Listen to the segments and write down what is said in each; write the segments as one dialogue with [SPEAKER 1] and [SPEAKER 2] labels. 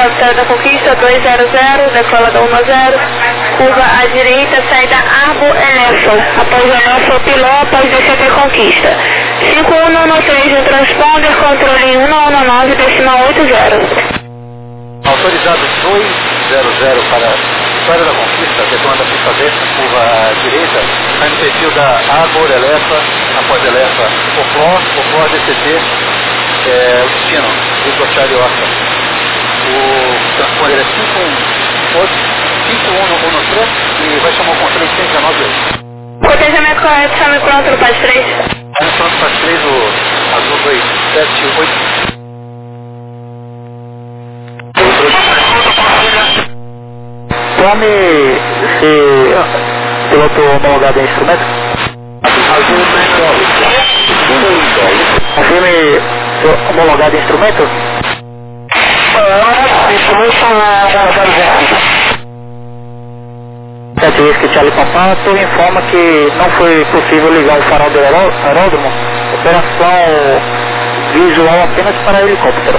[SPEAKER 1] Estrada da Conquista, 200, decola da 10, curva à direita, saída Arbo Elefa, após Elefa Piló, após DCT Conquista. 5113 no transponder, controle 119, decimal 80.
[SPEAKER 2] Autorizado 200 para Vitória da Conquista, decola da pista desta, curva à direita, sai no perfil da Arbo Elefa, após Elefa Oflor DCT, o destino, Vitor Charlie Oscar. O transponder é 5113 e vai chamar o controle 119.
[SPEAKER 1] Cotejamento correto, chame pronto no PAS 3.
[SPEAKER 2] Chame pronto no PAS 3, o azul 278.
[SPEAKER 3] Tome se piloto homologado em instrumento. Confirme homologado em instrumento. Whisky Charlie Papa, tu informa que não foi possível ligar o farol do aeródromo. Operação visual apenas para helicóptero.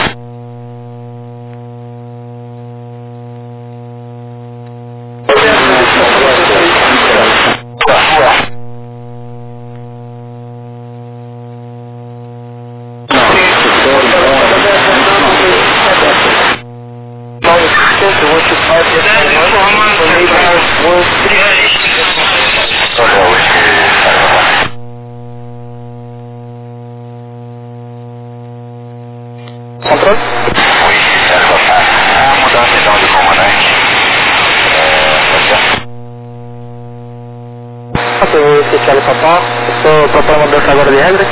[SPEAKER 3] Controle?
[SPEAKER 2] Mudar a missão de comandante.
[SPEAKER 3] Esse Charlie Papa, estou propondo mudança agora de regra.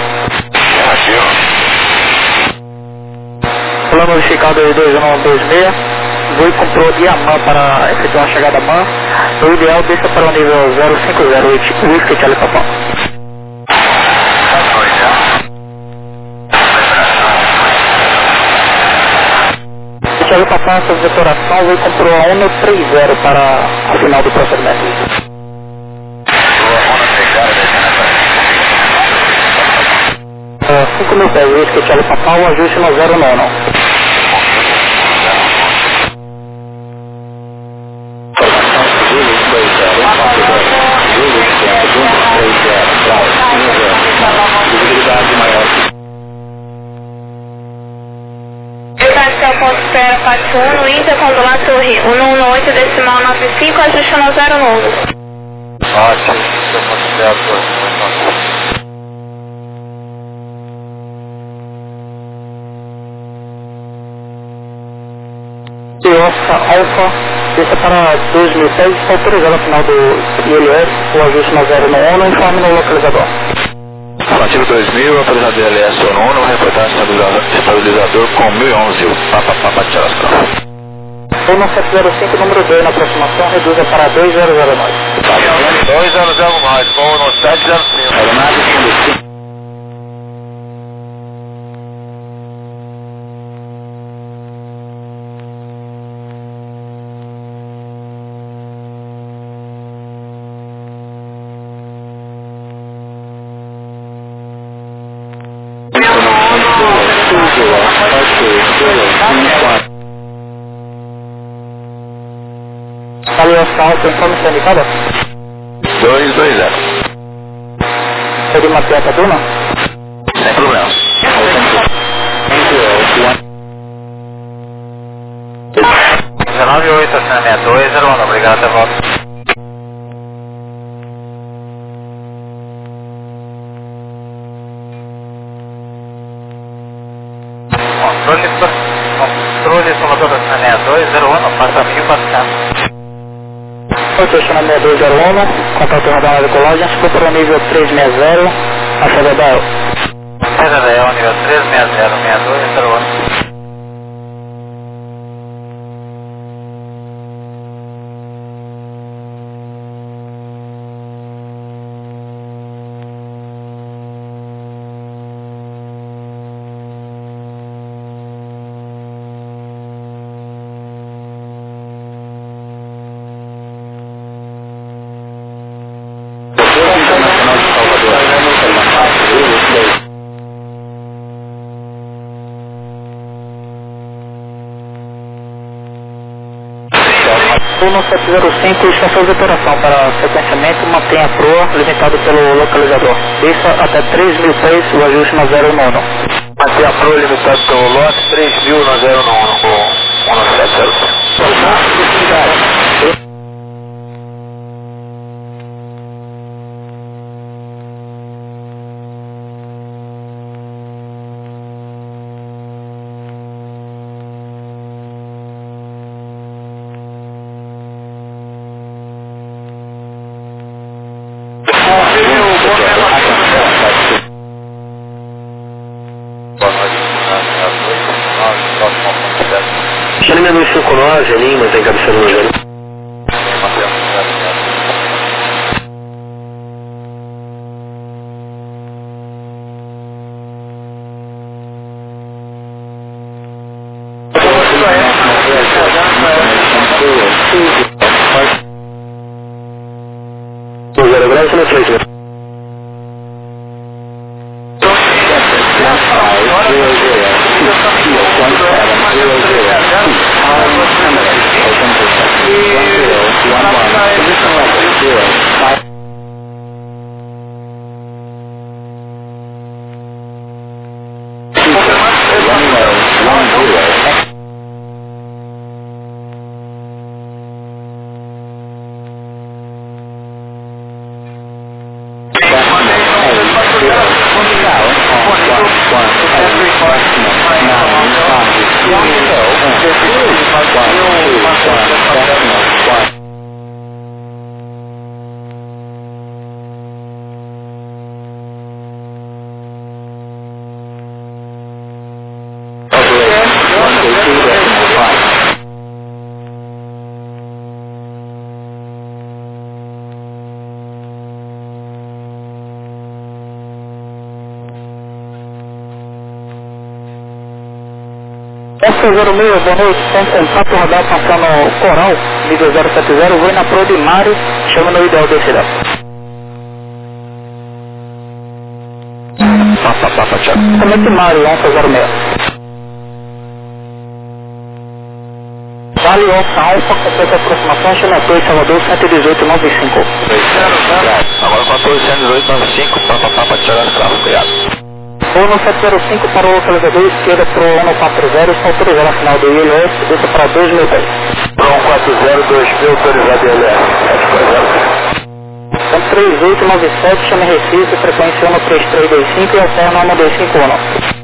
[SPEAKER 3] Plano modificado de 2126, Voi comprou Diamant para efetuar a chegada a MAN. O ideal desça para o nível 0508, Whisky Charlie Papa. Charlie Papa, essa vetoração, Voi comprou a 130 para a final do procedimento. 5.000 pés, Whisky Charlie Papa, o ajuste no 09.
[SPEAKER 1] Ponto espera, parte 1, no intercondular torre 118, decimal 95, ajuste no 09.
[SPEAKER 2] Ótimo, ponto espera, torre.
[SPEAKER 3] Alfa, desça para 2.000 pés, está autorizado no final do ILS, o ajuste no 091, informe no localizador.
[SPEAKER 2] Ativo 2000, autorizado ILS ONU, reportar estabilizador com 1011, Papa Tchasca.
[SPEAKER 3] Forma 705, número 2 na aproximação, reduza para 2009.
[SPEAKER 2] 2009, voo no 705. Aeronave sendo
[SPEAKER 3] Avaliação, informe indicada?
[SPEAKER 2] 220.
[SPEAKER 3] Seria uma piada duna?
[SPEAKER 2] Sem problema. 198, 6201, obrigado, até volta. Controle somador da 6201, passa 1400.
[SPEAKER 3] Estacionamento 6201, contato radar de colagem, ficou para o nível 360, a CDDL.
[SPEAKER 2] CDDL, nível 360, 6201.
[SPEAKER 3] No 705, estação de operação para sequenciamento, mantenha a proa limitado pelo localizador. Desça até 3.000 pés, o ajuste na 091.
[SPEAKER 2] Mantenha a proa limitado pelo lote 3.000 na 091 com 1705.
[SPEAKER 4] Xaninha 259, Janinho, mantém cabeceira no Janinho. Zero grau, você não fez, né?
[SPEAKER 3] F06, boa noite, tem contato radar passando Coral, nível 070, vou na proa de Mário, chama no ideal descida. Comente Mário, 1106. Vale Alfa Alfa, completa a aproximação, chama 2, Salvador, 11895.
[SPEAKER 2] Agora 11895, Papa Tcharam, obrigado.
[SPEAKER 3] Vou no 705 para o localizador esquerda pro 140, está autorizado a final do ILS, desça para 2.000 pés.
[SPEAKER 2] Pro 140, 2.000, autorizado ILS.
[SPEAKER 3] Então 3897, chama Recife, frequência 13325 e alterna 1251.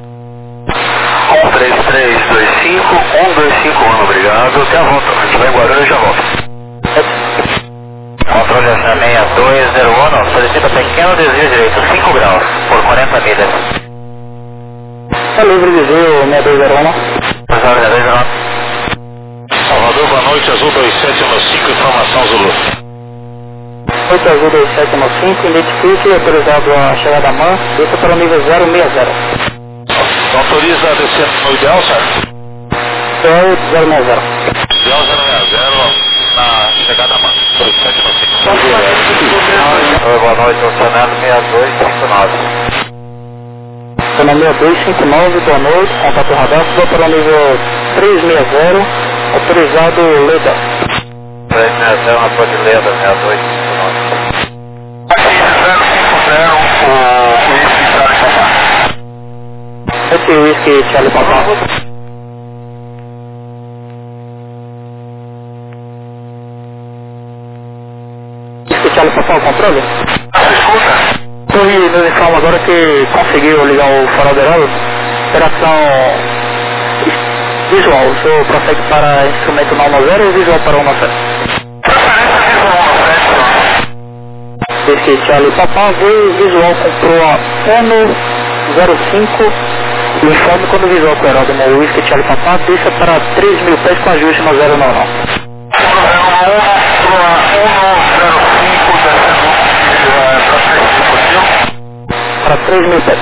[SPEAKER 2] 13325, 1251, obrigado. Até a volta, se estiver em Guarulhos, já volto. Controle A6201, solicita pequeno desvio direito, 5 graus, por 40 milhas.
[SPEAKER 3] Está livre desvio 6201.
[SPEAKER 2] Salvador, boa noite, Azul 2715, informação Zulu.
[SPEAKER 3] 8 Azul 2715, identifique e autorizado a chegada à MAN, desça para o nível 060.
[SPEAKER 2] Autoriza a descer no ideal, certo?
[SPEAKER 3] Ideal 060.
[SPEAKER 2] Ideal 060, na chegada à MAN, 2715. Oi, boa noite, funcionário 6259.
[SPEAKER 3] Autonomia 259, boa noite, contato radar, suba para o nível 360, autorizado Leda.
[SPEAKER 2] 360, na ponte Leda, 6259.
[SPEAKER 3] Esse whisky Charlie Papá. Whisky Charlie Papá, controle?
[SPEAKER 2] Escuta.
[SPEAKER 3] Torre nos informa agora que conseguiu ligar o farol de aeródromo. Operação visual. O senhor prossegue para instrumento 990 ou visual para 197? Esse Charlie Papá veio visual comprou a Ono 05. Informe quando o visual com o aeródromo. O whisky Charlie Papá desça para 3.000 pés com ajuste no 099. Para 3.000 pés.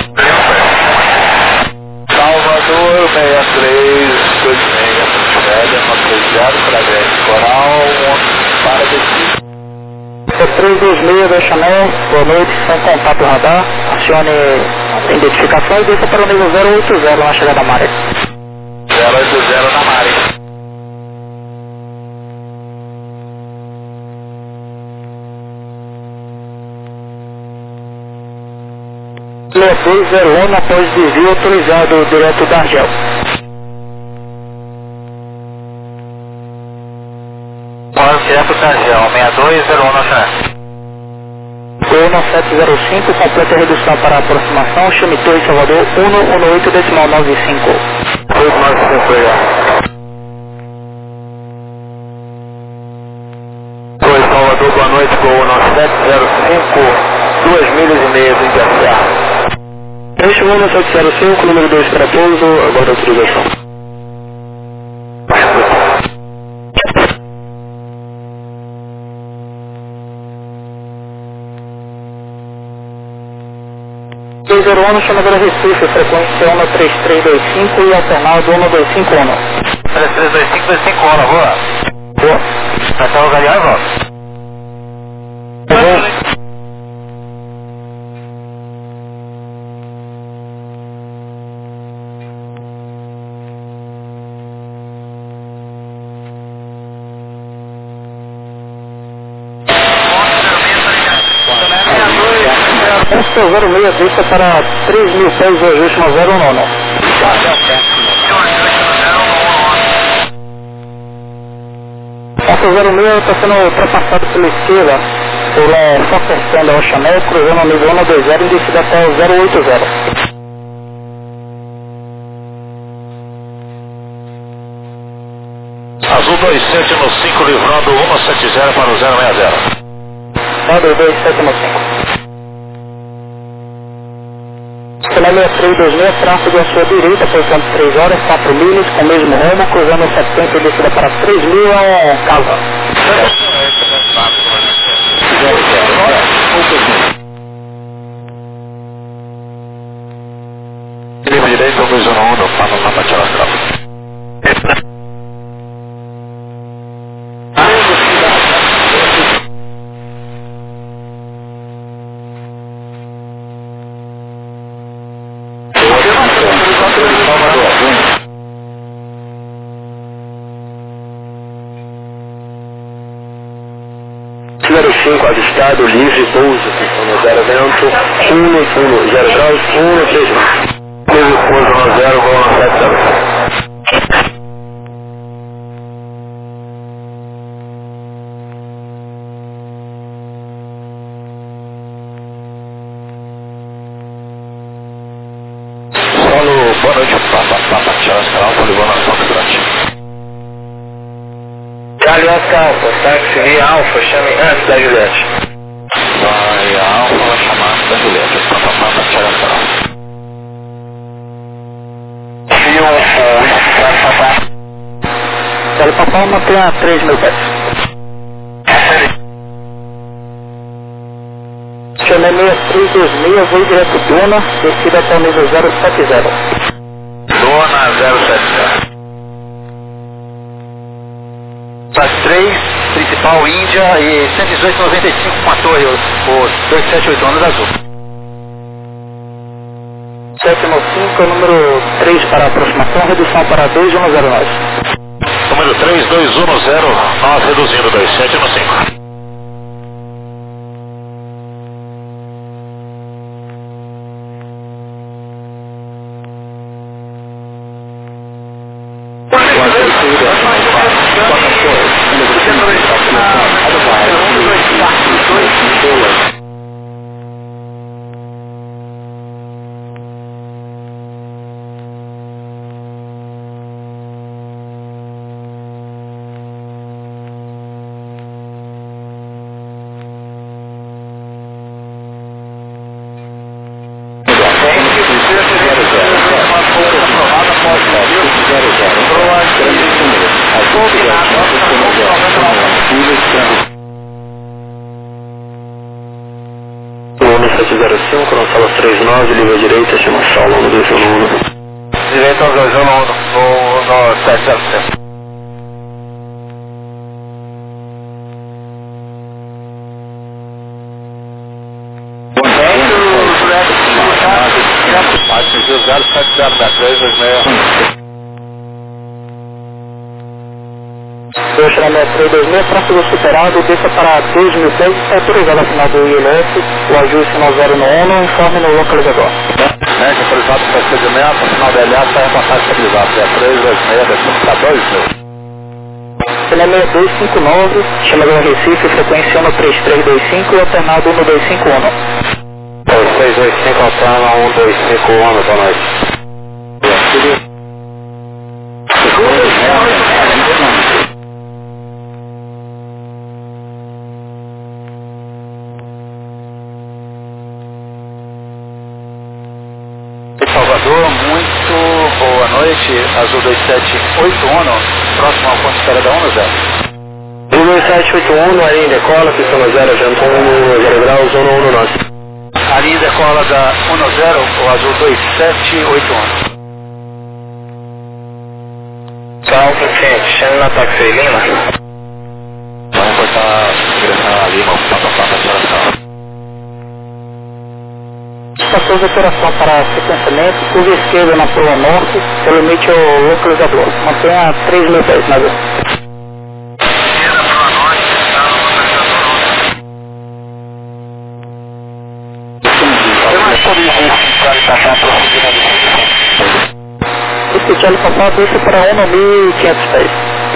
[SPEAKER 2] Salvador, 6326, motorizado para Grande Coral, para descer.
[SPEAKER 3] 326 da Chanel, boa noite, sem contato radar, acione a identificação e desça para o nível 080 na chegada da Maré.
[SPEAKER 2] 080 na Maré.
[SPEAKER 3] 6201 após desvio autorizado direto da Argel.
[SPEAKER 2] Direto da Argel, 6201 na frente.
[SPEAKER 3] Gol 9705, completa a redução para aproximação, chame Torre Salvador 118,95.
[SPEAKER 2] 895, Torre Salvador, boa noite, Gol 9705, 2 milhas e meia do Intercear.
[SPEAKER 3] Este voo 9705, número 2 para pouso, aguarda autorização. Chamadora Recife, frequência 13325 e alternado 1251.
[SPEAKER 2] 3325, 251, boa.
[SPEAKER 3] Boa.
[SPEAKER 2] Vai estar o Galeão e volta.
[SPEAKER 3] Esta 06 vista para 3 mil pés do ajuste no 019. Essa 06 está sendo ultrapassada pela esquerda, pela Fosterstand da Oxamel, cruzando o nível 120 e descida até o 080.
[SPEAKER 2] Azul 2795, livrando 170 para o 060.
[SPEAKER 3] Padre 2795. Canal 6326, tráfego à sua direita, posição de 3 horas, 4 milhas, com o mesmo rumo, cruzando 70 e descida para 3 mil, é casa.
[SPEAKER 2] Livre direito, 211, Panamá, Tchau, Astral.
[SPEAKER 4] Avistado, livre, pouso, no 0 vento, 0 graus, 3 graus.
[SPEAKER 2] Livre, pouso no 0, voo no 70. Solo, boa noite, Papa, Tchau, Astral, Poligonação Grande.
[SPEAKER 4] Charlie Oscar Alpha, táxi via Alpha, chame antes da Juliette.
[SPEAKER 2] Vai, a Alfa vai chamar da Juliette, Papa, Tchau, Astral.
[SPEAKER 4] Fio, Papa.
[SPEAKER 3] Charlie Papá mantém a 3 mil pés. Chamei 6326, voo direto Dona, descida até o nível 070.
[SPEAKER 2] Dona 070. Para 3, principal Índia e 118,95 com a torre, o 278 anos azul.
[SPEAKER 3] 795, número 3 para aproximação, redução para 2109.
[SPEAKER 2] Número 3210, nós reduzindo 2715.
[SPEAKER 4] Volume 705, não sala 39, livre à direita, chama sala 1211.
[SPEAKER 2] Direito ao 211, no 707. Atingiu 070 da 326.
[SPEAKER 3] Ocean 6326, tráfego superado, desça para 2.000 pés, autorizado a final do ILS, o ajuste no 091, informe no localizador.
[SPEAKER 2] Autorizado para procedimento, final da LA, sai a passagem estabilizada, é 326, descendo para 2.000.
[SPEAKER 3] Ele é 6259, chamador Recife, frequência 13325 e alternado 1251.
[SPEAKER 4] 625 alterna 1251, boa noite.
[SPEAKER 2] Salvador, muito boa noite, Azul 2781, próximo ao ponto de espera da 10.
[SPEAKER 4] Azul 2781, aí decola, pista 10, vento 10 graus, 119.
[SPEAKER 2] Ali decola da 10, o Azul 2781.
[SPEAKER 4] Salve, gente, chame na Taxi Lima.
[SPEAKER 2] Vamos cortar a direção a Lima, para
[SPEAKER 3] Passou de operação para sequenciamento, curva esquerda na proa norte, pelo limite ao localizador. Mantenha 3.000 pés na vez. Esse Charlie Papá desce para 1.500 pés.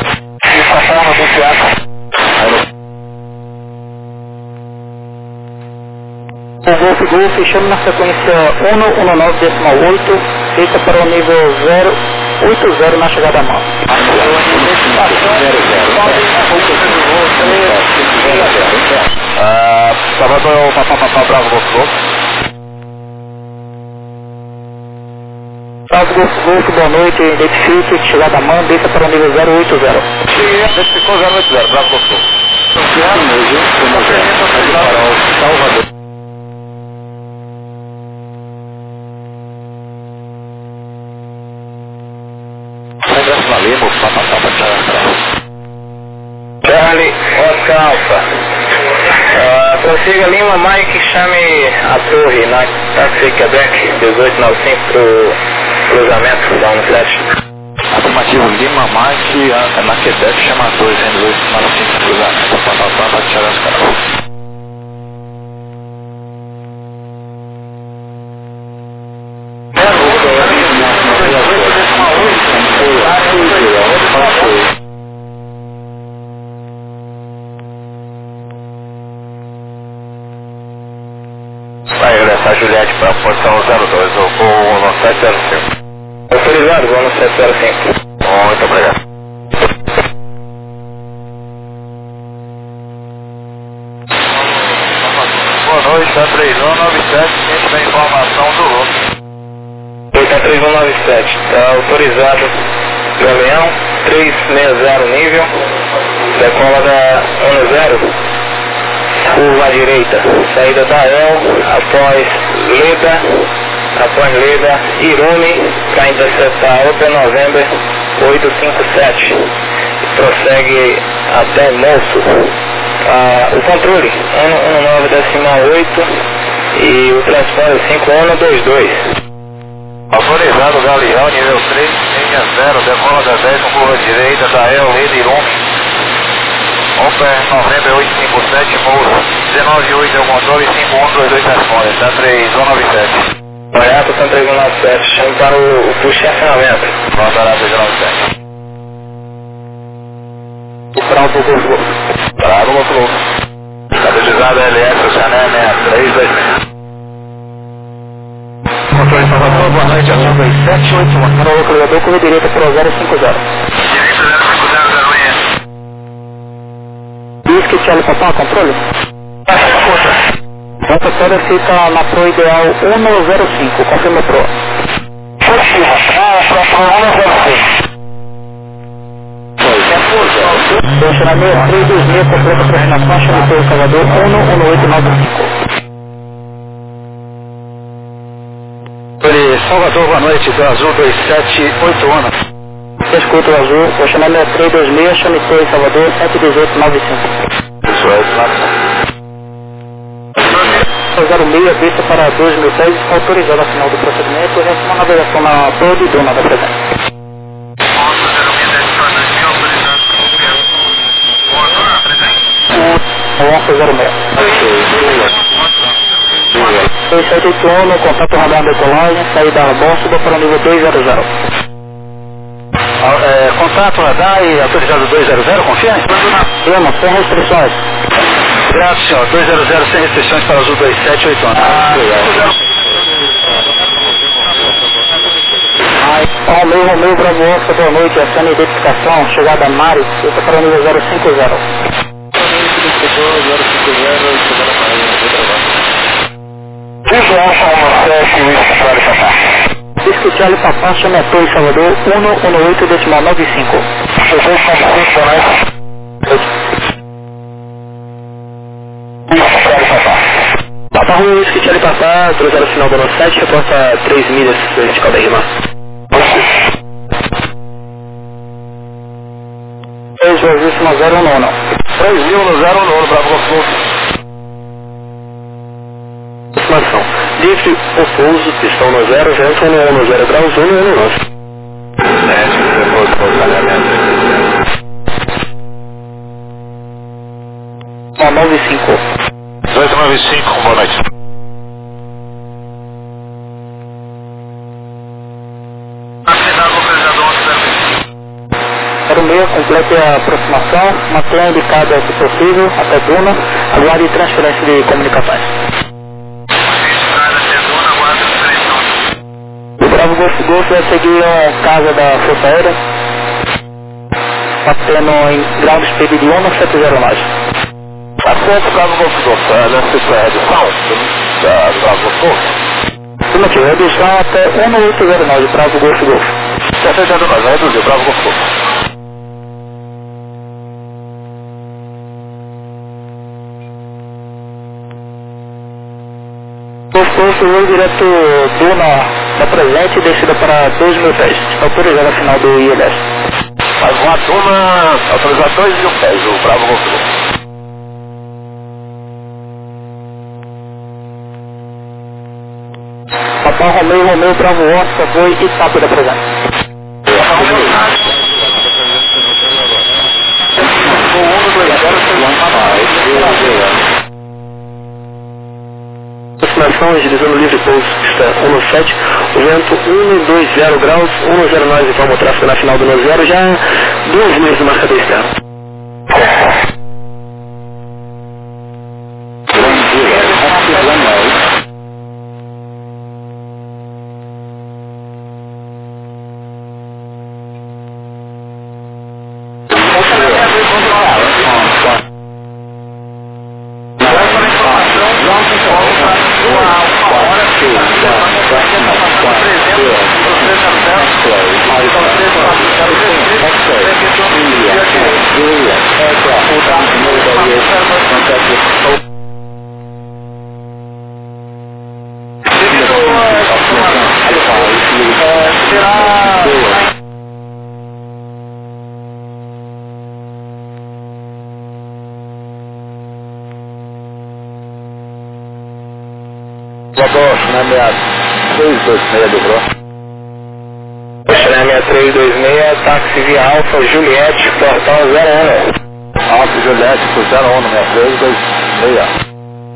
[SPEAKER 3] O Golf fechando na sequência 119,8, feita para o nível 080 na chegada a mão.
[SPEAKER 2] Salvador, papá, bravo, Golf.
[SPEAKER 3] Golf, boa noite, identifique, chegada a mão, desça para o nível 080.
[SPEAKER 2] Identificou 080, bravo, Golf. Salvador.
[SPEAKER 4] Charlie, Oscar Alfa. Prossiga Lima, Mike, chame a torre na Taxi Quebec 1895 pro cruzamento da 17.
[SPEAKER 2] Afirmativo, Lima, Mike, na Quebec, chama a torre 1895 cruzamento, para tirar os caras.
[SPEAKER 4] Vai regressar Juliette para a posição 02, eu vou no 705. Autorizado, vou no 705. Muito obrigado.
[SPEAKER 2] Boa noite, a 3197, ciente da informação do louco.
[SPEAKER 4] 3197, está autorizado Galeão, 360 nível, decola da 10, curva à direita, saída da El, após Leda, Irune, para interceptar Open November 857, e prossegue até Moço. O controle 119,8 e o transponder 5122.
[SPEAKER 2] Autorizado Galeão, nível 3, linha 0, decola da 10 com curva direita da El, Leda, Irune. Open November 857, Moço, 198 é o controle, 5122 responde, está 3197.
[SPEAKER 4] Goiás, está 3197, chame para o push de acionamento.
[SPEAKER 2] Volta lá, 3197.
[SPEAKER 3] Bravo, Golf.
[SPEAKER 2] Bravo, Golf. Estabilizado LS, Chanel 6326. Motor em Salvador, boa noite, Azul 2781.
[SPEAKER 3] Para o localizador, curva direita para o 050.
[SPEAKER 2] Direita 050,
[SPEAKER 3] Diz que Charlie Papá, controle? Essa série fica na Pro Ideal 105, confirma Pro.
[SPEAKER 4] Positiva,
[SPEAKER 3] Deixa na 6326, completa a programação, chame pelo Salvador 11895.
[SPEAKER 2] Salvador, boa noite, do Azul 2781.
[SPEAKER 3] Escuta o Azul, vou chamar 6326, chame pelo Salvador 71895.
[SPEAKER 2] Isso é,
[SPEAKER 3] 06, desça para 2.000 pés, está autorizado a final do procedimento, resta uma navegação na Pro de Dona da Presença. Onça 06. 2781, contato radar decolagem, saída Bóssoba para o nível 200.
[SPEAKER 2] Contato radar e autorizado 200, confia?
[SPEAKER 3] Lima, sem restrições.
[SPEAKER 2] Graças, senhor. 200 sem restrições para Azul 2781.
[SPEAKER 3] Romeu, Bravo Oscar, boa noite, essa é a identificação, chegada a Mari, eu estou para o nível 050.
[SPEAKER 4] Visual Salomão 7, Whisky Charlie Papá.
[SPEAKER 3] Whisky Charlie Papá, chama Torre Salvador, 118 decimal 95.
[SPEAKER 4] Visual Salomão 5, boa noite. Whisky Charlie Papá.
[SPEAKER 3] Papá Rui, Whisky Charlie Papá, 30 final do nosso site, reporta 3 milhas vertical da rima. 3 vezes 019.
[SPEAKER 2] 3.000 no 019, Bravo Golf.
[SPEAKER 3] Estimação. Livre ou pouso, pistão no 0, vento no 0 graus, 1 no 9. Uma 95.
[SPEAKER 2] 1895, boa noite.
[SPEAKER 3] Para o meio, complete a aproximação, mantenha indicada se possível, até Duna, aguarde transferência de comunicações. O Bravo Golf vai seguir a casa da Força Aérea, batendo em ground speed de 1709.
[SPEAKER 2] Acesso Bravo Golf, nessa redução do Bravo Golf.
[SPEAKER 3] Afirmativo, redução até 1809, Bravo Golf.
[SPEAKER 2] Aceitando nós, vai reduzir, Bravo Golf.
[SPEAKER 3] Posto voo direto Duna da presente e descida para 2.000 pés. Está autorizado a final do ILS.
[SPEAKER 2] Faz uma Duna, autorizado 2.000 pés, o Bravo Golf.
[SPEAKER 3] Papão Romeu, Bravo Oscar, foi Itapa da presente. Aproximação, agilizando livre pouso, pista 17, o vento 120 graus, 109, informa o tráfego na final do 90, já 2 milhas do marcador externo.
[SPEAKER 2] Xanameado 326 dobrou.
[SPEAKER 4] Xanameado 326, táxi via Alfa Juliette, portal 01.
[SPEAKER 2] Alfa Juliette por 01 no 6326.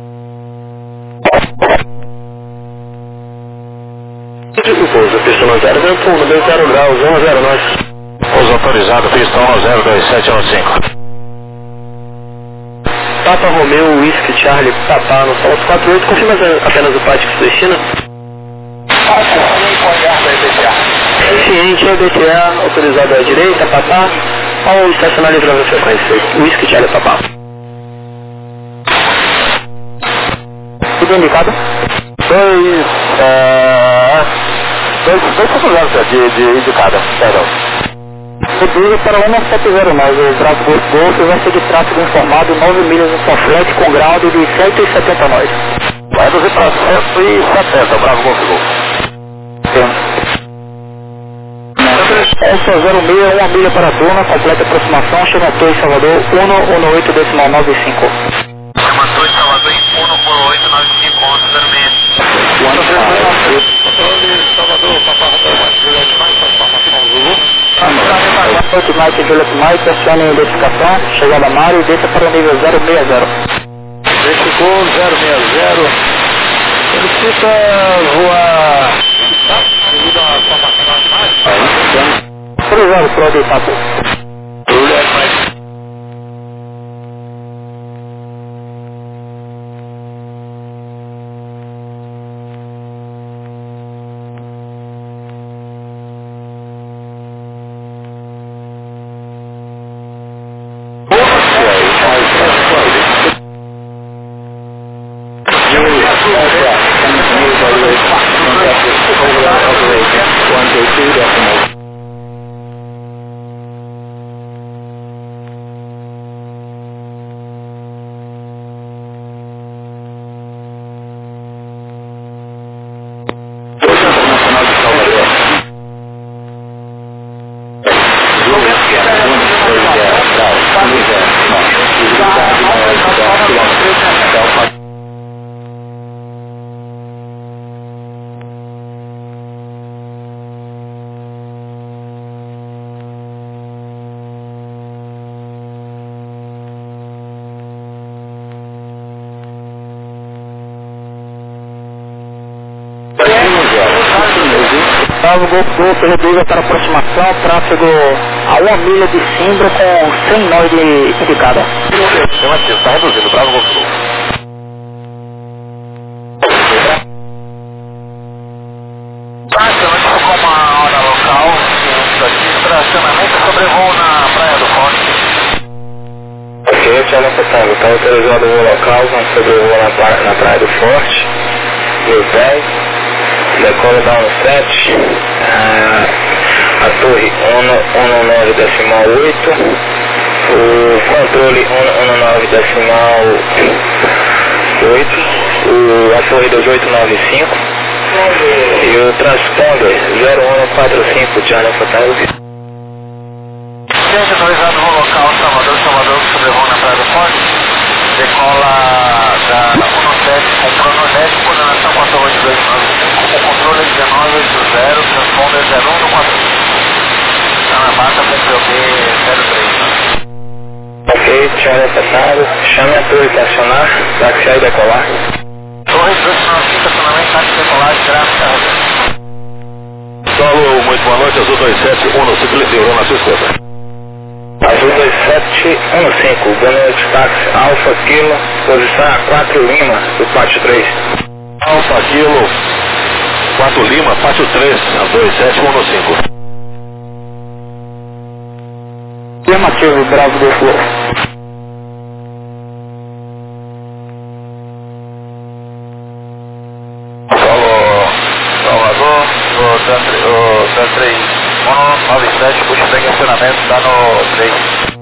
[SPEAKER 3] O pouso, pistão 0, vento 120 graus, 109.
[SPEAKER 2] Pouso autorizado, pistão 02715.
[SPEAKER 3] Papa Romeu, Whisky, Charlie, Papá, no Salto 48, confirma apenas o pático do destino? Ciente, BTA, autorizado à direita, Papá, ao estacionar livrando a frequência, Whisky, Charlie, Papá. Tudo indicado?
[SPEAKER 2] Dois funcionários de indicada, perdão.
[SPEAKER 3] Reduza para 179, o Bravo Golf vai ser de tráfego informado 9 milhas no Conflete com grau de 170 nós.
[SPEAKER 2] Vai reduzir para 170, o Bravo Golf.
[SPEAKER 3] Essa 06, 1 milha para a Duna, completa aproximação, chama Torre Salvador, 118 decimal 95.
[SPEAKER 4] Chama Torre Salvador em 11895, 1106.
[SPEAKER 2] Salvador, Papá, mais informação, Zulu.
[SPEAKER 3] 8 Mike, Juliet Mike, acione a identificação, chegada Mário e desça para o nível 060.
[SPEAKER 2] Verificou 060. Solicita voar devido à formação da imagem.
[SPEAKER 3] Cruzado para o Itapu.
[SPEAKER 2] Juliet Mike.
[SPEAKER 3] Bravo Golf Golf, reduz para aproximação, tráfego a 1 milha de cimbro com 100 nós de indicada.
[SPEAKER 2] Afirmativo, está reduzindo, Bravo Golf Golf. Praticamente ficou uma hora local, aqui, estacionamento sobrevoo na Praia do Forte.
[SPEAKER 4] Ok, Tiago Petano, está autorizado o voo local, vamos sobrevoo na Praia do Forte, 1010, decola da 17, a torre 119,8, o controle 119,8, a torre 2895 e o transponder 0145, Tiago Petano.
[SPEAKER 2] Gente, autorizado o voo local, Salvador, sobrevoo na Praia do Forte, decola da 17 com pronogético, coordenação 48295, com controle 1980, transponder 0145. Está na bata PPOB 03.
[SPEAKER 4] Ok, Tiago Petano, chame a torre para acionar, táxi e decolar.
[SPEAKER 2] Torre 295, estacionamento, táxi decolagem, gráfica.
[SPEAKER 5] Solo, muito boa noite, Azul 2715, livrou na sua escuta.
[SPEAKER 4] Azul 2715, boa noite, táxi Alfa Kilo, posição A4 Lima, do pátio 3.
[SPEAKER 5] Alfa Kilo, 4 Lima, pátio 3, 2715.
[SPEAKER 3] Afirmativo, Bravo Golf Golf.
[SPEAKER 2] Salvador, o Dan 3 197, puxa bem acionamento, está no 3.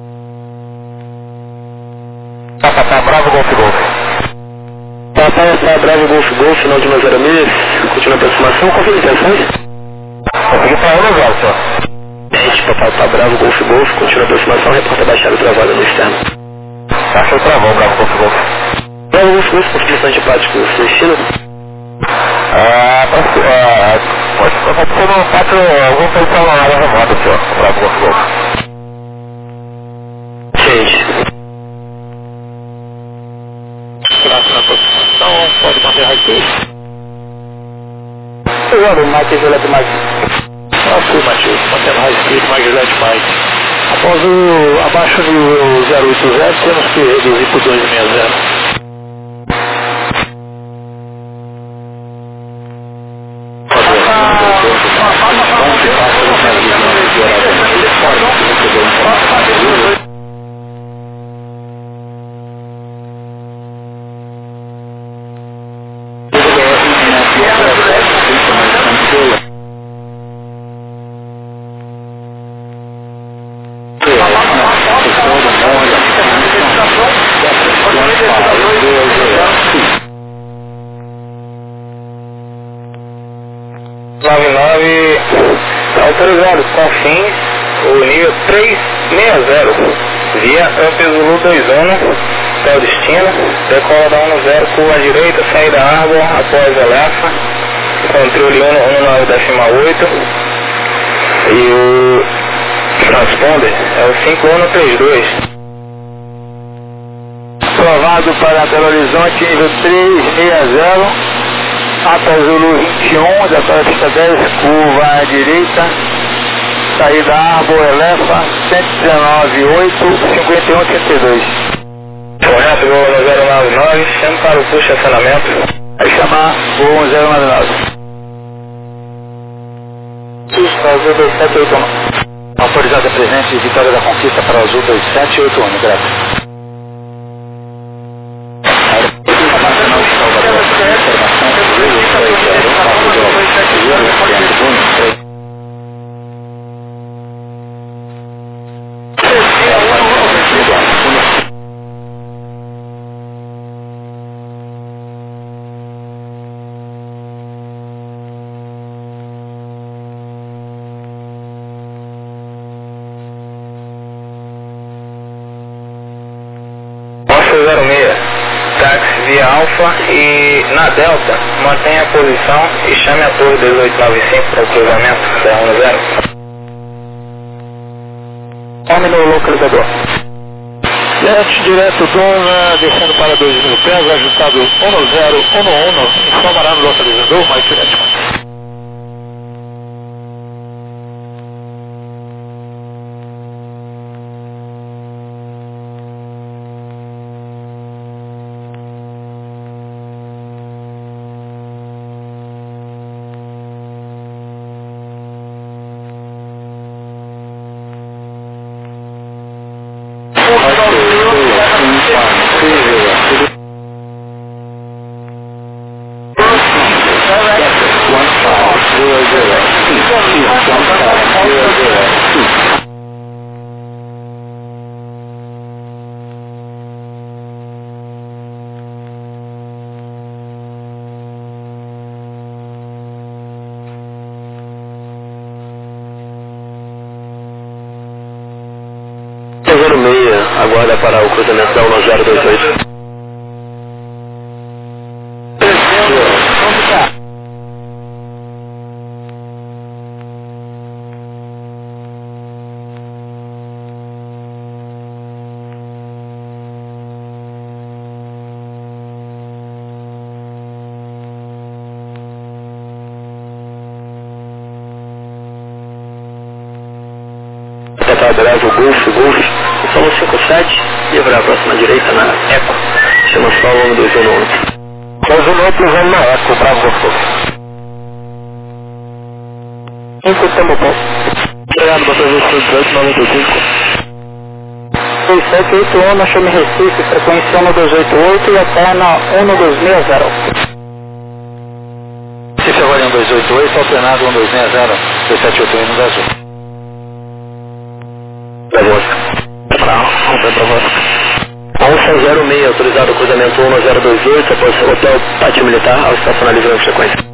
[SPEAKER 4] Tá Bravo Golf Golf.
[SPEAKER 3] Tá Bravo Golf Golf, final de 0 milhas, continua a aproximação, confirma intenções?
[SPEAKER 4] Consegui para o lugar só.
[SPEAKER 3] Tá Bravo Golf Golf, continua a aproximação, reporta baixada travada no externo.
[SPEAKER 4] Achou travou, Bravo Golf Golf.
[SPEAKER 3] Bravo Golf Golf, confirmação de prático no destino.
[SPEAKER 4] Pode ser no pátio, alguma posição na área remota, senhor, Bravo Golf Golf.
[SPEAKER 3] Gente.
[SPEAKER 2] Traço na aproximação, pode manter high speed.
[SPEAKER 3] Obrigado, Mike, Juliet Mike.
[SPEAKER 2] Afirmativo, mantendo high speed, Mike Juliet Mike.
[SPEAKER 3] Após o abaixo do 080, temos que reduzir por 260.
[SPEAKER 4] Autorizado, Confins, o nível 360, via Ampezulu 21, tal destino, decola da 10, curva à direita, saída Arbor, após Elefa, controle 119,8, e o Transponder é o 5132.
[SPEAKER 2] Aprovado para Belo Horizonte, nível 360, Alfa Zulu 21, da pista 10, curva à direita, saída Arbor Elefa, 119.8, 51.32.
[SPEAKER 4] Correto, voo 099, chame para o push estacionamento.
[SPEAKER 2] Vai chamar voo 099.
[SPEAKER 3] Azul 2781.
[SPEAKER 2] Autorizada a presença de Vitória da Conquista para Azul 2781, graças.
[SPEAKER 4] Alfa 06, táxi via Alfa e na Delta, mantenha a posição e chame a torre 1895 para o cruzamento da 10.
[SPEAKER 2] Homem no localizador. Jet direto Dona, descendo para 2.000 pés, ajustado 1011, informará no localizador, Mike Redman.
[SPEAKER 5] Aguarda para o cruzamento da 1028.
[SPEAKER 4] Bravo, Golf, solo 57, e haverá a próxima direita na Eco, chama só o 211.
[SPEAKER 2] 218 cruzando na Eco, Bravo Golf. 5 Tamopó.
[SPEAKER 4] Obrigado, motor 1895.
[SPEAKER 3] 6781, chame Recife, frequência 1288 e até na 1260.
[SPEAKER 2] Recife agora em 1288, alternado 1260, 2781 no Azul.
[SPEAKER 4] Alfa 06, autorizado o cruzamento 1028, após o hotel Pátio Militar, ao estacionar livre na frequência.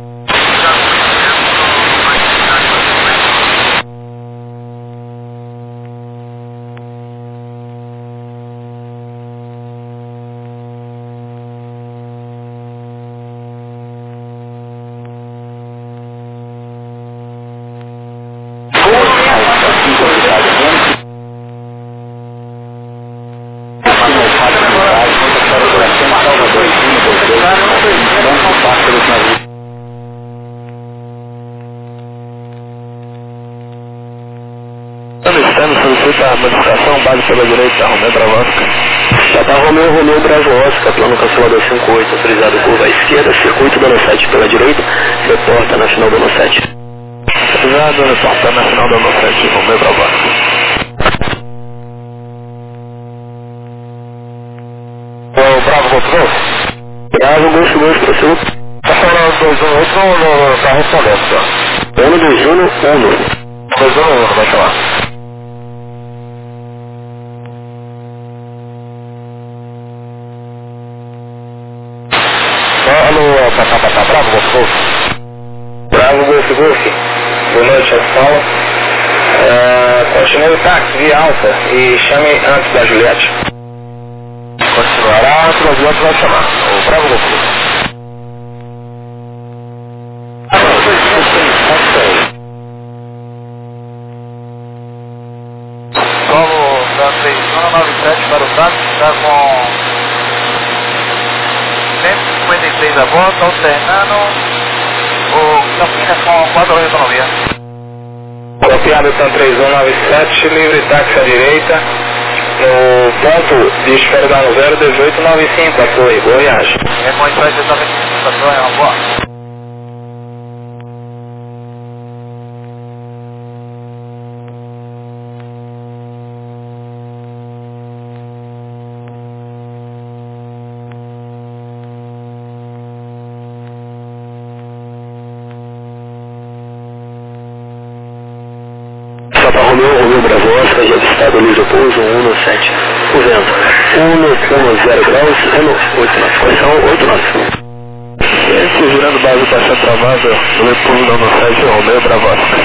[SPEAKER 5] Solicita a modificação, base pela direita, Romeu Bravosca.
[SPEAKER 4] Já está Romeu Bravosca, plano cancelador 58, autorizado curva à esquerda, circuito dano 7 pela direita, reporta na final dano 7.
[SPEAKER 5] Autorizado, reporta na final dano 7, Romeu Bravosca.
[SPEAKER 2] O Bravo Golf.
[SPEAKER 4] Bravo Golf, prosseguiu.
[SPEAKER 2] Tá falando 218 ou tá respondendo, só?
[SPEAKER 4] 1211.
[SPEAKER 2] 211, vai chamar. Bravo Golf.
[SPEAKER 4] Bravo Golf. Boa noite, Paulo. Continue o táxi via Alfa e chame antes da Juliette.
[SPEAKER 2] Continuará antes da Juliette, vai chamar. O Bravo Golf. volta, alternando o Campinas com 4 horas de autonomia.
[SPEAKER 4] Copiado Tan 3197, livre táxi à direita, no ponto de espera da 01895, a Torre, boa viagem.
[SPEAKER 2] É com a espera de 95, a Torre é uma boa.
[SPEAKER 3] Romeu Bravo Oscar, já avistado livre pouso 117. O vento 110 graus, Renault 89, correção 89.
[SPEAKER 5] Segurando base baixa travada, Leopoldo 97, Romeu Bravo Oscar.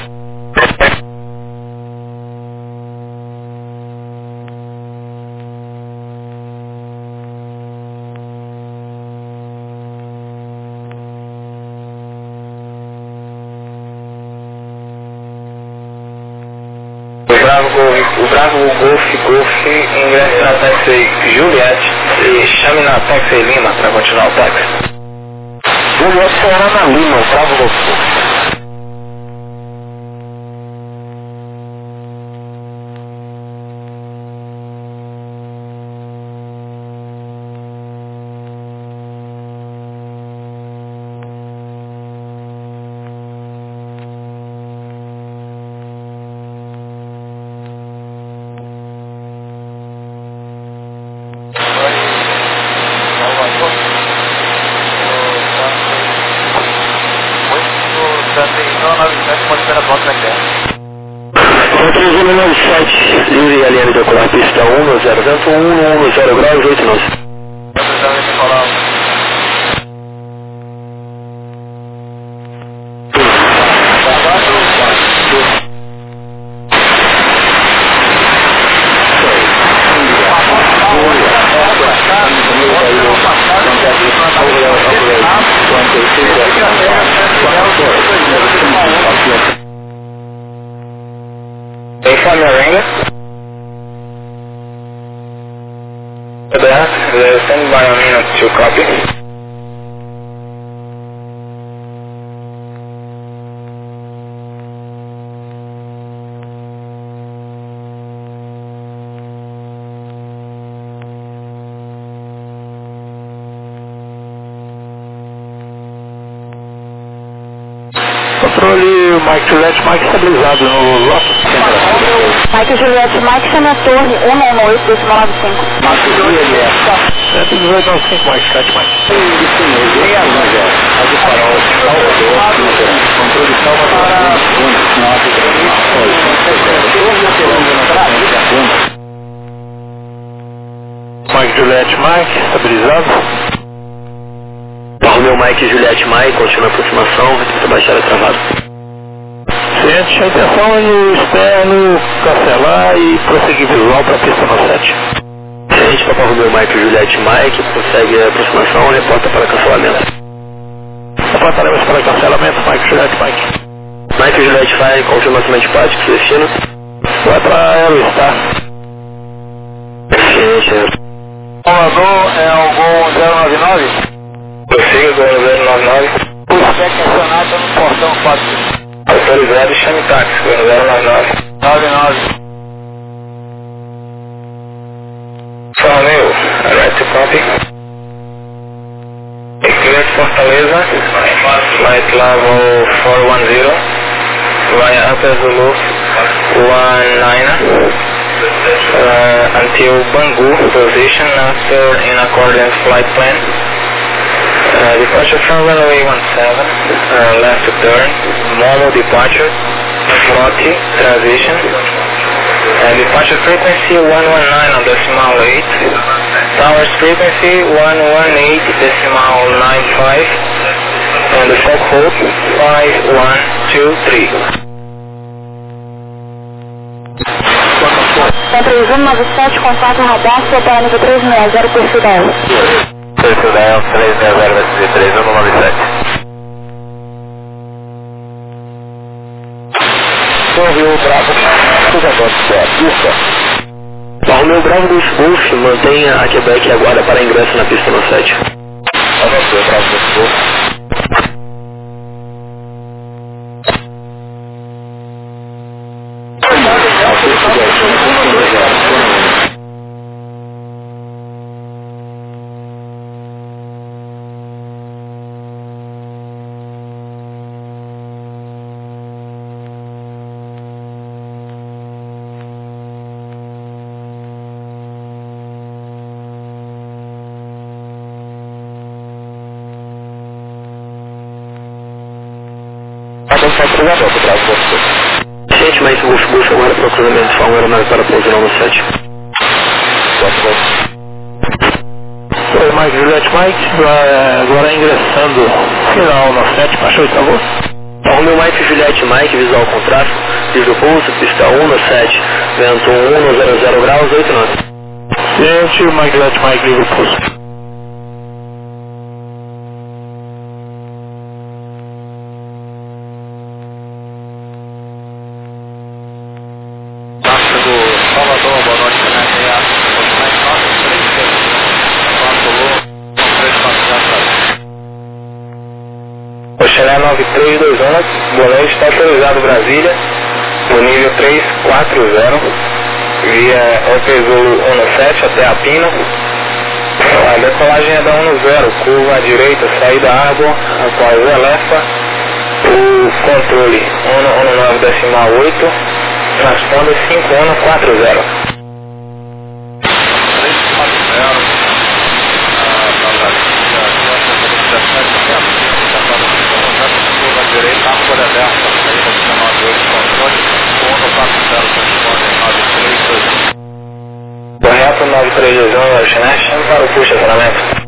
[SPEAKER 4] O Bravo Golf ingresse na táxi Juliette e chame na táxi Lima para continuar o táxi.
[SPEAKER 3] Juliette será na Lima, Bravo Golf. Livre LM de ocular pista 110, vento 110 graus, 8 nós.
[SPEAKER 4] Informe a Ranger. Stand by a minute to copy.
[SPEAKER 5] Controle Mike Juliette, Mike estabilizado no lote.
[SPEAKER 1] Mike Juliette, Mike está na torre 118, decimal 95.
[SPEAKER 3] Mike Juliette.
[SPEAKER 5] 11895, Mike, Cat Mike.
[SPEAKER 3] Controle
[SPEAKER 5] Mike Juliette, Mike estabilizado.
[SPEAKER 3] Romeu Mike Juliette Mike, continua a aproximação, vai baixar a travada.
[SPEAKER 5] Ciente, a intenção é no externo cancelar e prosseguir visual para a pista 97.
[SPEAKER 3] Ciente, Papa Romeu Mike Juliette Mike, prossegue a aproximação, reporta para cancelamento.
[SPEAKER 5] Reportaremos para cancelamento, Mike Juliette Mike.
[SPEAKER 3] Mike Juliette Mike, confirmação antipática, destino.
[SPEAKER 5] Vai para Aerostar.
[SPEAKER 3] Ciente,
[SPEAKER 2] Salvador é o Gol 099.
[SPEAKER 4] Prossiga, 099.
[SPEAKER 2] O spec acionado no portão 4.
[SPEAKER 4] Autorizado, chame táxi, 099.
[SPEAKER 2] 99.
[SPEAKER 4] Romeu, right to copy. Clear Fortaleza, flight level 410, via Upper Zulu 19, until Bangu position after in accordance flight plan. Departure from runway 17, left turn, Momo departure, Flotti transition, departure frequency 119 on decimal 8, towers frequency 118.95, and the fog hold 5123.
[SPEAKER 1] Tan 3197, contato radar, CPA nível 360, perfil 10.
[SPEAKER 5] Perfil 10, 360, 3197.
[SPEAKER 3] Romeu Bravo, cruzamento da pista. Romeu Bravo do Wolf, mantenha a Quebec e aguarda para ingresso na pista 97.
[SPEAKER 4] Anotei, Bravo Golf.
[SPEAKER 3] Gente, mas Golf agora para o cruzamento de aeronave para pouso no 7.
[SPEAKER 5] Oi, Mike, Juliette Mike, agora ingressando final no 7, baixou o favor?
[SPEAKER 3] Arrumei o Mike, Juliette Mike, visual com tráfego, piso pulso, pista 1 no 7, vento 1 no 00 graus, 8 knots.
[SPEAKER 5] Gente, Mike, Juliette Mike, livre pulso.
[SPEAKER 2] Salvador, boa noite, né?
[SPEAKER 4] Oxalá 9321, boa noite, está autorizado Brasília, no nível 340, via Opezolo 17 até a Pina. A decolagem é da 10, curva à direita, saída água, após o Elefa, o controle 119,8, transponder 5140.
[SPEAKER 2] Direita, água aberta, saída 198, controle, 140, 93,
[SPEAKER 4] Correto, 9321, Oceanash, para o push de acionamento.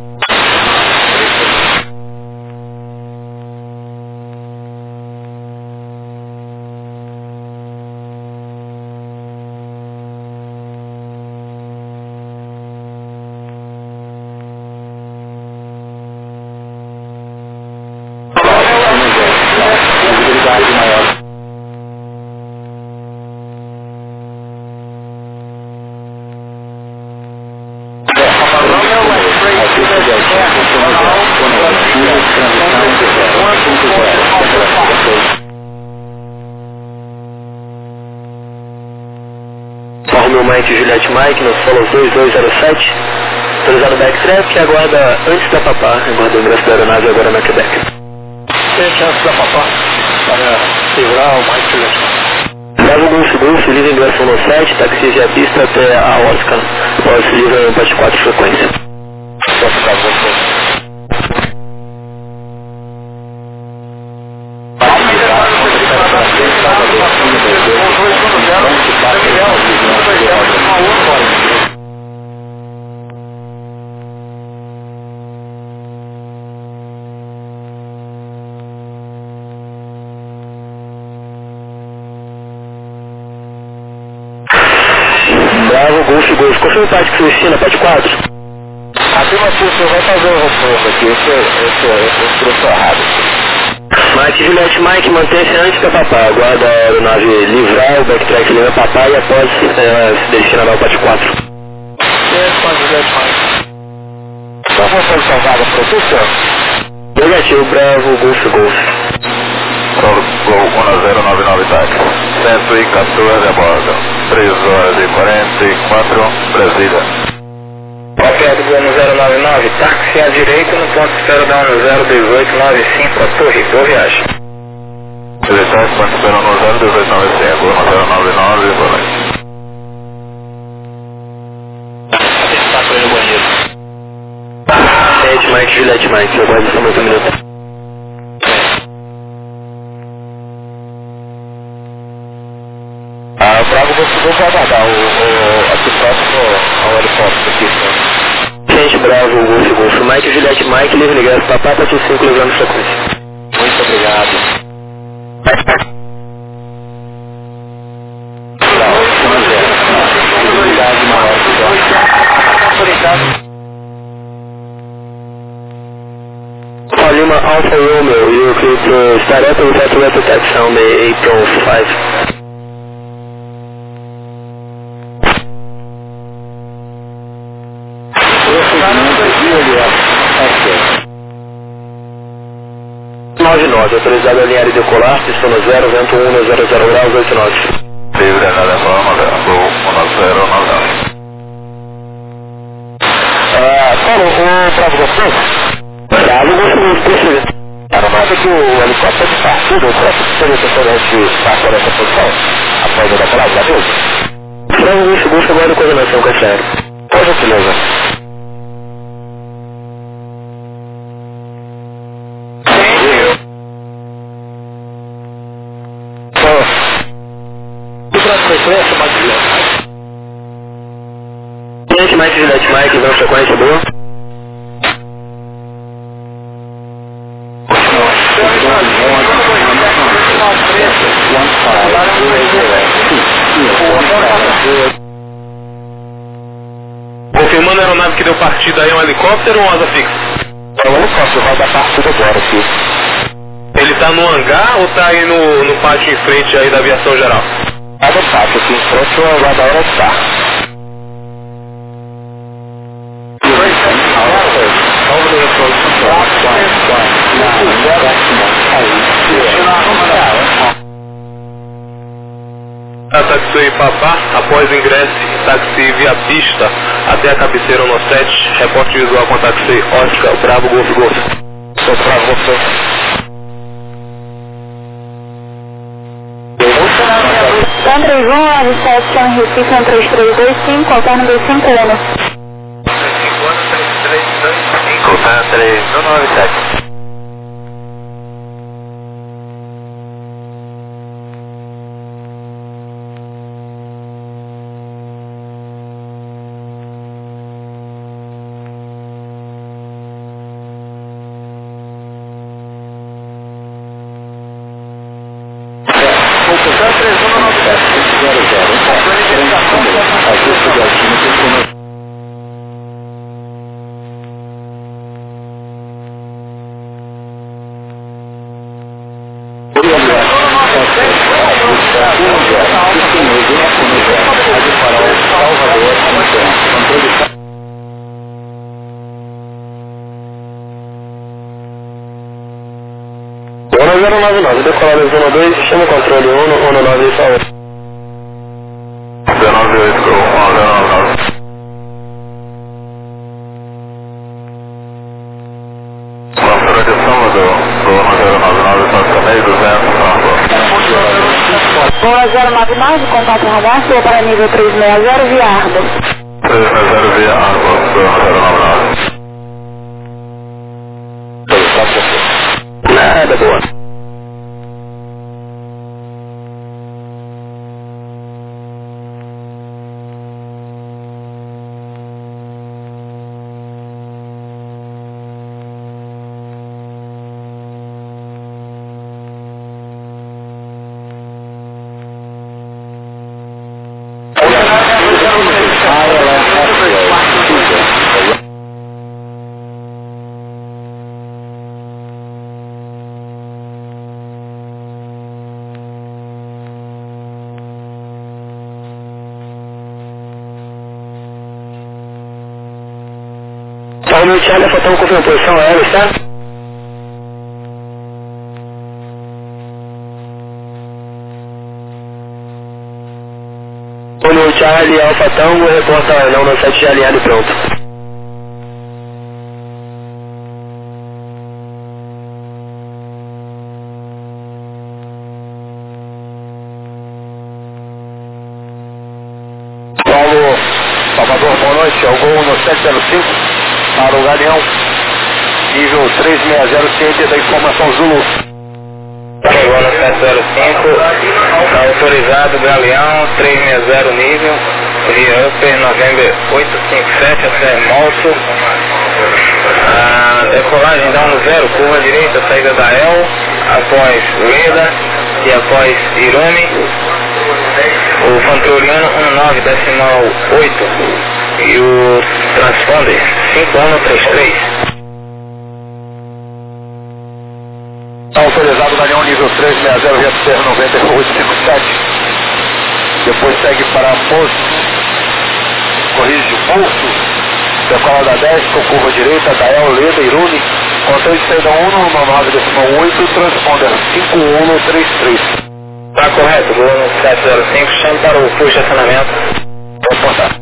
[SPEAKER 3] Arrumei o Mike, Juliette Mike, no Solos 2207, autorizado backtrack, aguarda antes da Papá, aguarda o ingresso da aeronave agora na Quebec.
[SPEAKER 5] Gente, antes da Papá, para livrar o Mike, Juliette Mike.
[SPEAKER 3] Bravo Golf, livre ingresso no 7, taxis e a pista até a Oscar, após livre em parte 4 frequência. Bravo, Golf, confirma o parte que você na parte 4.
[SPEAKER 4] Afirmativo, você vai fazer um reforço aqui, esse trouxe errado.
[SPEAKER 3] Mike, Juliette Mike, mantenha-se antes da Papá, aguarda a aeronave livrar o backtrack livre a Papá e após se destinar ao parte 4.
[SPEAKER 5] Gente, Mike, Juliette Mike.
[SPEAKER 4] Qual foi a posição vaga para o senhor?
[SPEAKER 3] Negativo, Bravo, Golf.
[SPEAKER 2] Gol 1099 táxi, 114 a bordo, 3 horas e 44, Brasília.
[SPEAKER 4] Operado Gol 1099, táxi à direita no ponto de espera da 101895, a Torre, boa viagem.
[SPEAKER 2] Táxi, ponto de espera no 01895, 1099, boa noite.
[SPEAKER 5] Está com ele no banheiro.
[SPEAKER 3] Gente, Mike, Juliette Mike, aguarda só mais um minuto.
[SPEAKER 4] Bravo, vou aguardar aqui próximo ao helicóptero aqui, senhor.
[SPEAKER 3] Gente, Bravo, Golf, Mike, Juliette Mike, livre ingresso, Papá, parte 5, levando frequência.
[SPEAKER 4] Muito obrigado.
[SPEAKER 3] Lima Alpha Romeo, you could start up with that weather taxi on the April 5. 99, autorizado a alinhar e decolar, pista no 0, vento 1 no 00 graus, 8 knots.
[SPEAKER 2] Livre, nada forma, Gol 1090.
[SPEAKER 3] Paulo, o Bravo Gostei? Bravo Gostei, era mais que o helicóptero de partida, o próprio seria que passou nessa posição, após a decolagem da vez? Bravo Gostei, agora coordenação com a sério. Por gentileza. Mike Juliette Mike, dando sequência boa.
[SPEAKER 4] Confirmando a aeronave que deu partida aí, é um helicóptero ou um asa fixa?
[SPEAKER 3] É um helicóptero, vai dar partida agora aqui.
[SPEAKER 4] Ele tá no hangar ou tá aí no pátio em frente aí da aviação geral?
[SPEAKER 3] Tá no pátio aqui em frente, o hangar da hora está.
[SPEAKER 4] Taxi Papá, após ingresso, táxi via pista até a cabeceira no 7, reporte visual com táxi Oscar, Bravo Golf Golf.
[SPEAKER 3] Sou Bravo Golf.
[SPEAKER 1] São 31, 97, São Recife, 13325, alterno 251.
[SPEAKER 2] 397.
[SPEAKER 3] Zona 099, decolada zona 2, chama controle 1 no 9 e saúde.
[SPEAKER 2] 198, Gol 1090. Passou de Salvador, Gol 1099, passa meio 200,
[SPEAKER 1] Gol 099, contato radar, sua para nível 360 via Arbor.
[SPEAKER 2] 360 via Arbor, Gol 1099.
[SPEAKER 3] Nada boa. O meu Charlie faltou com a posição aérea, está? O meu Charlie Alfa Tango, reporta não no 7 de alinhado e pronto.
[SPEAKER 2] Paulo, Salvador, boa noite, é o Gol no 705. Para o Galeão, nível 360, ciente da informação Zulu.
[SPEAKER 4] Chegou no 705, está autorizado Galeão, 360 nível, via Upper, November 857 até Malto. Decolagem dá 0, curva direita, saída da El, após Leda e após Irumi. O Fantroliano 19,8 e o Transponder 5133.
[SPEAKER 2] Autorizado Galeão nível 360, via Serra 9857. Depois segue para Poço, corrige Poço, decola da 10 com curva direita, da El, Leda, Irune. Controle de saída 199,8, transponder 5133.
[SPEAKER 4] Tá correto, vou no 705, chame para o posto de estacionamento.
[SPEAKER 2] Reportar.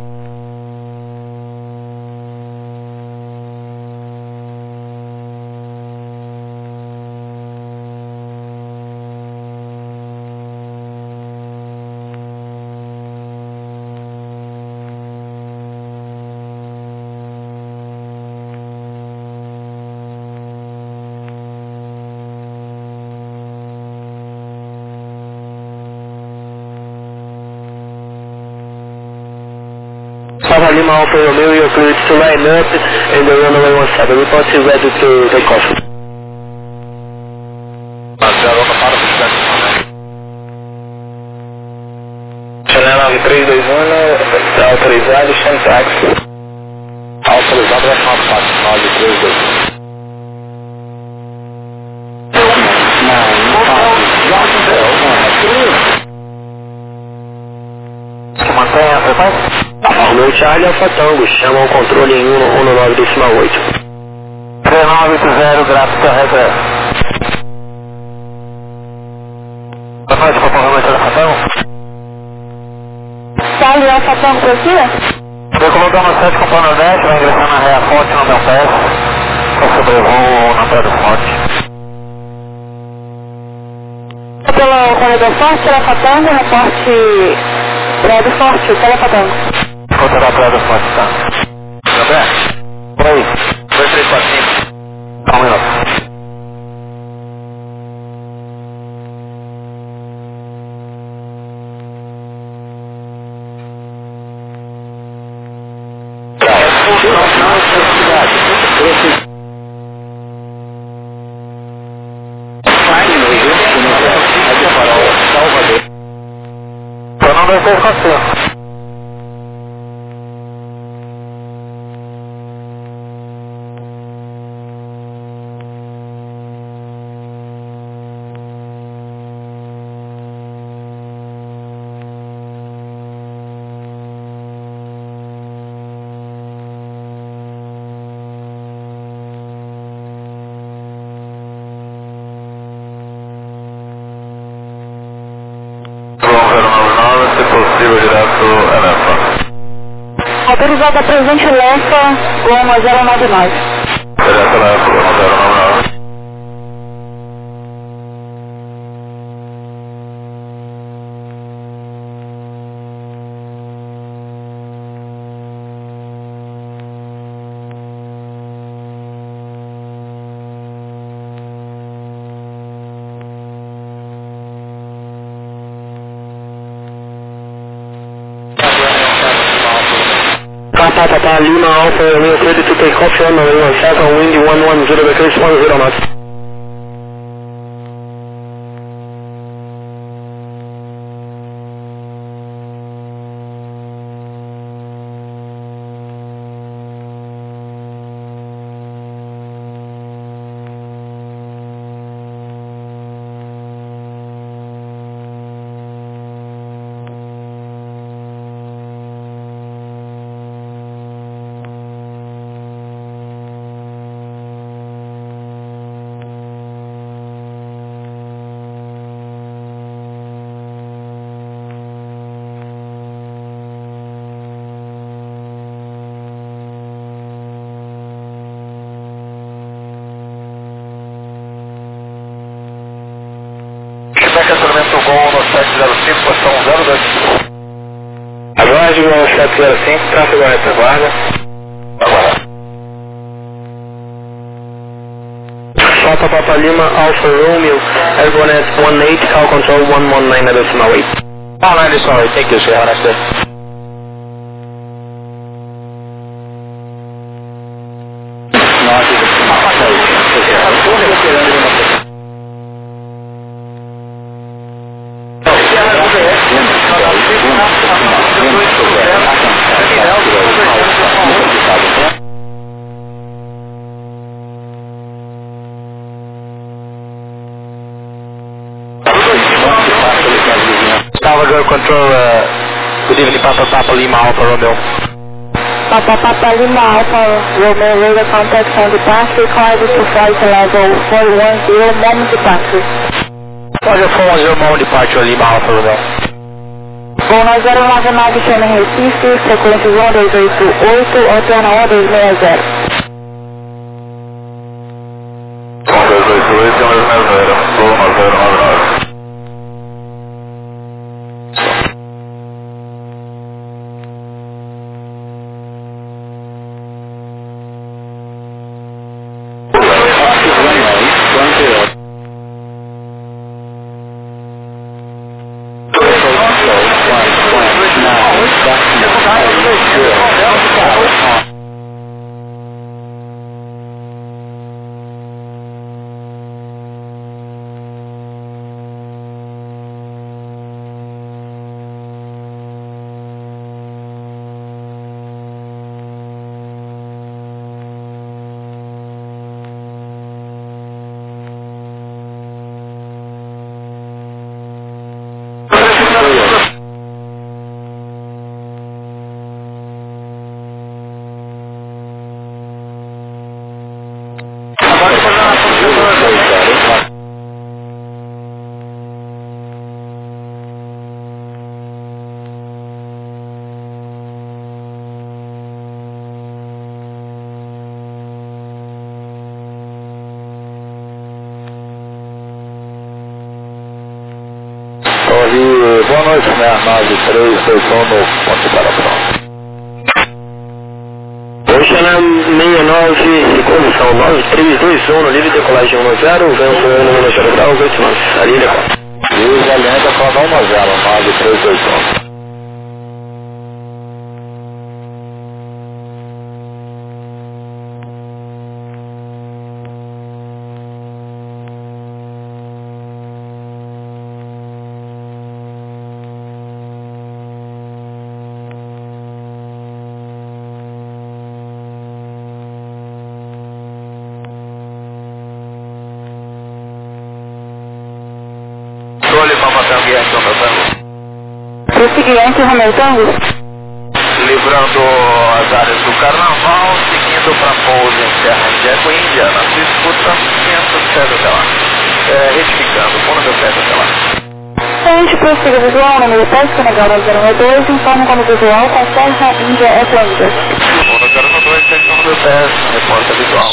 [SPEAKER 3] Papa Lima Alpha Romeo, you're cleared to line up in the runway 17. Report is ready to take off.
[SPEAKER 4] Chanel 9321, está autorizado, chame táxi.
[SPEAKER 2] Autorizado, vai chamar o táxi 9321. Que mantenha a frequência?
[SPEAKER 3] Romeo Charlie Alpha Tango, chama o controle em 119,8.
[SPEAKER 2] 3980, gráfico correto. Boa noite, comportamento da Fatão.
[SPEAKER 1] Charlie Alpha Tango, procura?
[SPEAKER 2] Estou colocando 7 com plano 10, vai ingressar na Réa Forte no meu pé. Com sobrevoo na Praia do Forte.
[SPEAKER 1] Pelo corredor forte, Alpha Tango, reporte Praia do Forte, Alpha Tango.
[SPEAKER 2] Conta da Praia do Forte, tá? Gabriel? Oi. 2345. Dá um minuto. Seu nome é 245.
[SPEAKER 1] Autorizada presente Lefa, Goma 099.
[SPEAKER 2] Direto Lefa, Goma 099.
[SPEAKER 3] Papa Lima Alpha Romeo, cleared to take off on the 17, windy 110, decrease 10 knots. Estacionamento Gol no 705, posição 02.
[SPEAKER 4] Aguarde no 705, tráfego à retaguarda.
[SPEAKER 2] Agora.
[SPEAKER 3] Papa Lima Alpha Romeo, everyone at 18, call control 119.8.
[SPEAKER 2] 119.8, thank you, sir. Have a nice day. Tower Control, good evening, Papa Lima Alpha Romeo.
[SPEAKER 1] Papa Lima Alpha Romeo radar contact on departure, climb to flight level 410, moment departure.
[SPEAKER 3] Roger 410, moment departure, Lima Alpha Romeo.
[SPEAKER 1] Voo 099 chama em Recife, frequência 1288, alterna 1260.
[SPEAKER 3] 1288, 1260, voo 1099. Boa noite, né? 9321 no ponto para pronto. Ocean 69, condição 9321 no livre decolagem 10, vento no Minas Gerais, 8 nós, ali ele é. Livre aliança com a 9321.
[SPEAKER 1] Prosseguinte, Romeu Tango.
[SPEAKER 2] Livrando as áreas do Carnaval, seguindo para pouso em Serra de Jaco, Indiana. Se escuta 500 pés até lá. Retificando, por meu pés até lá.
[SPEAKER 1] Gente, prossiga visual, número 7, Senegal 092, informe como visual com Serra Índia Atlântica.
[SPEAKER 2] Por 092, secção número 10, reporta visual.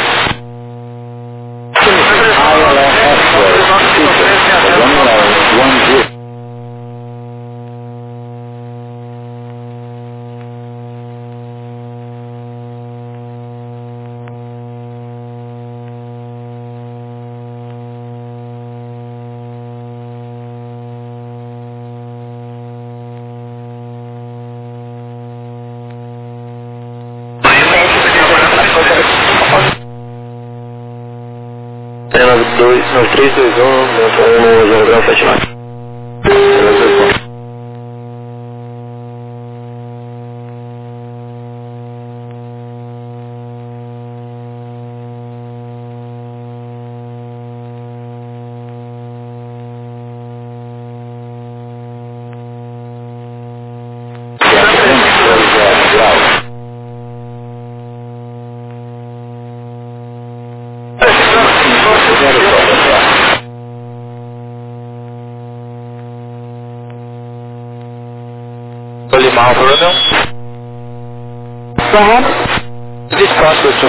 [SPEAKER 3] No 321, no 079. Lima Alpha Romeo.
[SPEAKER 1] Go ahead.
[SPEAKER 3] This process to